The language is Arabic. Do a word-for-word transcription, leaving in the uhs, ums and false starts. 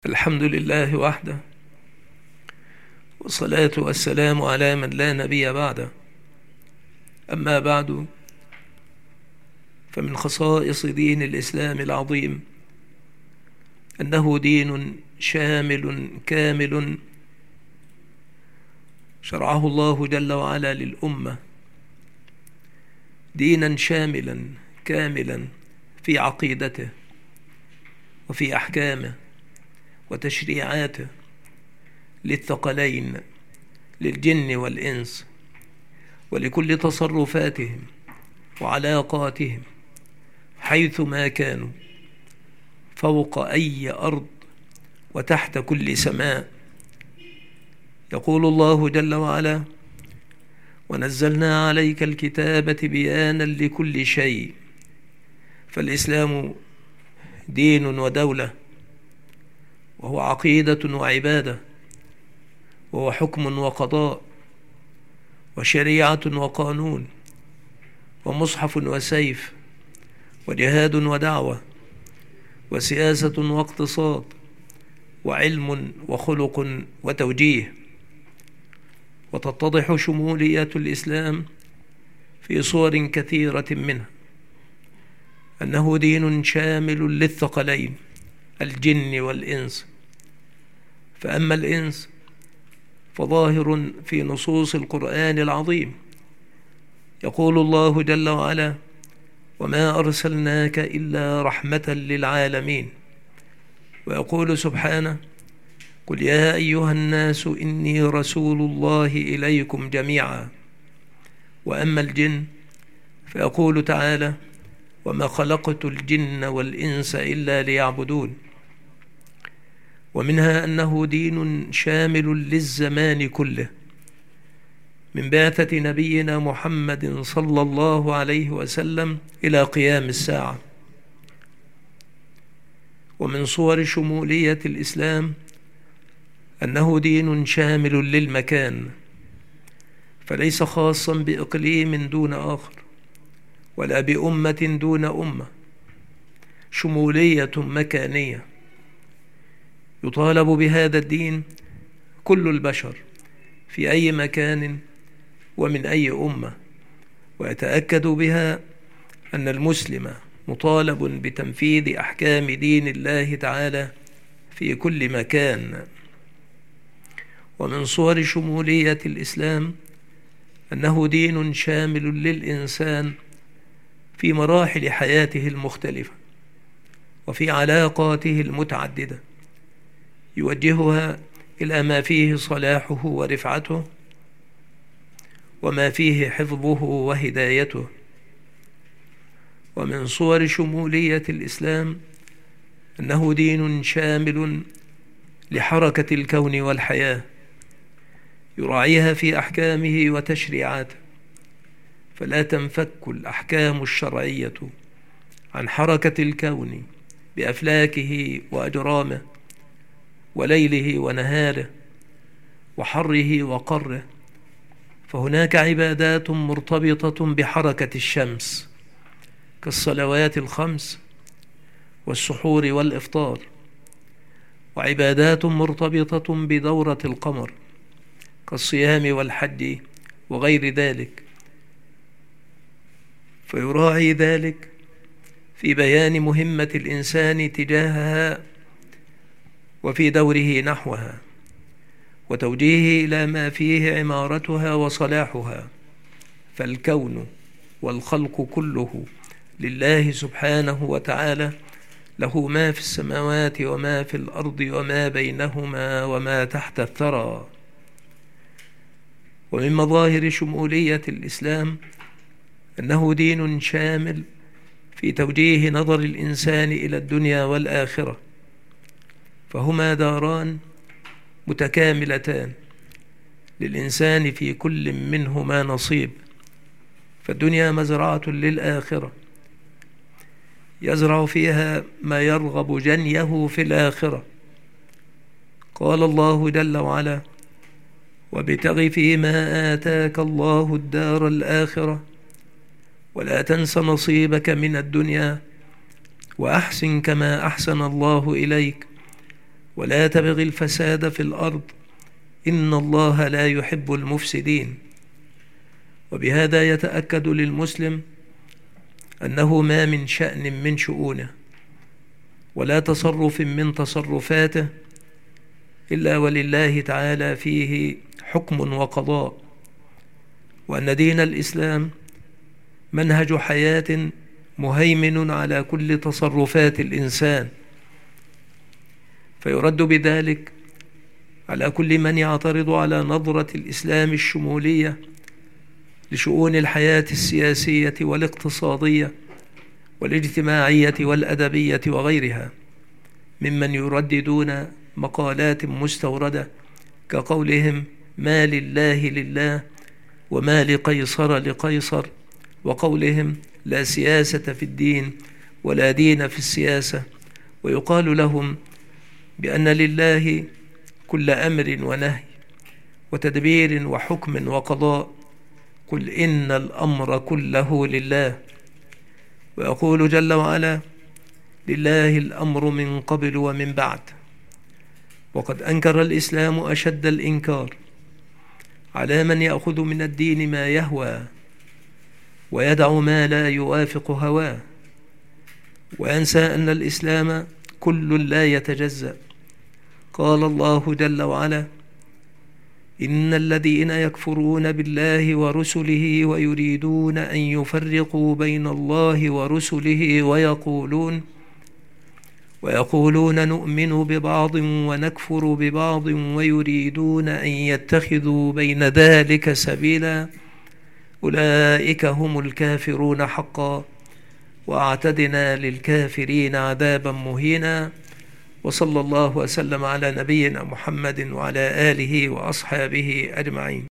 الحمد لله وحده، والصلاة والسلام على من لا نبي بعده. أما بعد، فمن خصائص دين الإسلام العظيم أنه دين شامل كامل شرعه الله جل وعلا للأمة، دينا شاملا كاملا في عقيدته وفي أحكامه وتشريعاته للثقلين، للجن والإنس، ولكل تصرفاتهم وعلاقاتهم حيثما كانوا، فوق أي أرض وتحت كل سماء. يقول الله جل وعلا: ونزلنا عليك الكتاب بيانا لكل شيء. فالإسلام دين ودولة، وهو عقيدة وعبادة، وهو حكم وقضاء، وشريعة وقانون، ومصحف وسيف، وجهاد ودعوة، وسياسة واقتصاد، وعلم وخلق وتوجيه. وتتضح شمولية الإسلام في صور كثيرة منها أنه دين شامل للثقلين، الجن والإنس. فأما الإنس فظاهر في نصوص القرآن العظيم. يقول الله جل وعلا: وما أرسلناك إلا رحمة للعالمين. ويقول سبحانه: قل يا أيها الناس إني رسول الله إليكم جميعا. وأما الجن فيقول تعالى: وما خلقت الجن والإنس إلا ليعبدون. ومنها أنه دين شامل للزمان كله، من بعثة نبينا محمد صلى الله عليه وسلم إلى قيام الساعة. ومن صور شمولية الإسلام أنه دين شامل للمكان، فليس خاصا بإقليم دون آخر، ولا بأمة دون أمة، شمولية مكانية. يطالب بهذا الدين كل البشر في أي مكان ومن أي أمة، ويتأكد بها أن المسلم مطالب بتنفيذ أحكام دين الله تعالى في كل مكان. ومن صور شمولية الإسلام أنه دين شامل للإنسان في مراحل حياته المختلفة، وفي علاقاته المتعددة، يوجهها إلى ما فيه صلاحه ورفعته، وما فيه حفظه وهدايته. ومن صور شمولية الإسلام أنه دين شامل لحركة الكون والحياة، يراعيها في أحكامه وتشريعاته، فلا تنفك الأحكام الشرعية عن حركة الكون بأفلاكه وأجرامه، وليله ونهاره، وحره وقره. فهناك عبادات مرتبطة بحركة الشمس كالصلوات الخمس والسحور والإفطار، وعبادات مرتبطة بدورة القمر كالصيام والحج وغير ذلك. فيراعي ذلك في بيان مهمة الإنسان تجاهها وفي دوره نحوها، وتوجيهه إلى ما فيه عمارتها وصلاحها. فالكون والخلق كله لله سبحانه وتعالى، له ما في السماوات وما في الأرض وما بينهما وما تحت الثرى. ومن مظاهر شمولية الإسلام أنه دين شامل في توجيه نظر الإنسان إلى الدنيا والآخرة، فهما داران متكاملتان للإنسان في كل منهما نصيب. فالدنيا مزرعة للآخرة، يزرع فيها ما يرغب جنيه في الآخرة. قال الله جل وعلا: وابتغ فيما آتاك الله الدار الآخرة ولا تنس نصيبك من الدنيا وأحسن كما أحسن الله إليك ولا تبغ الفساد في الأرض إن الله لا يحب المفسدين. وبهذا يتأكد للمسلم أنه ما من شأن من شؤونه ولا تصرف من تصرفاته إلا ولله تعالى فيه حكم وقضاء، وأن دين الإسلام منهج حياة مهيمن على كل تصرفات الإنسان، فيرد بذلك على كل من يعترض على نظرة الإسلام الشمولية لشؤون الحياة السياسية والاقتصادية والاجتماعية والأدبية وغيرها، ممن يرددون مقالات مستوردة كقولهم ما لله لله وما لقيصر لقيصر، وقولهم لا سياسة في الدين ولا دين في السياسة، ويقال لهم بأن لله كل أمر ونهي وتدبير وحكم وقضاء، قل إن الأمر كله لله. ويقول جل وعلا لله الأمر من قبل ومن بعد. وقد أنكر الإسلام أشد الإنكار على من يأخذ من الدين ما يهوى ويدع ما لا يوافق هواه، وينسى أن الإسلام كل لا يتجزأ. قال الله جل وعلا إن الذين يكفرون بالله ورسله ويريدون أن يفرقوا بين الله ورسله ويقولون ويقولون نؤمن ببعض ونكفر ببعض ويريدون أن يتخذوا بين ذلك سبيلا أولئك هم الكافرون حقا وأعتدنا للكافرين عذابا مهينا. وصلى الله وسلم على نبينا محمد وعلى آله وأصحابه أجمعين.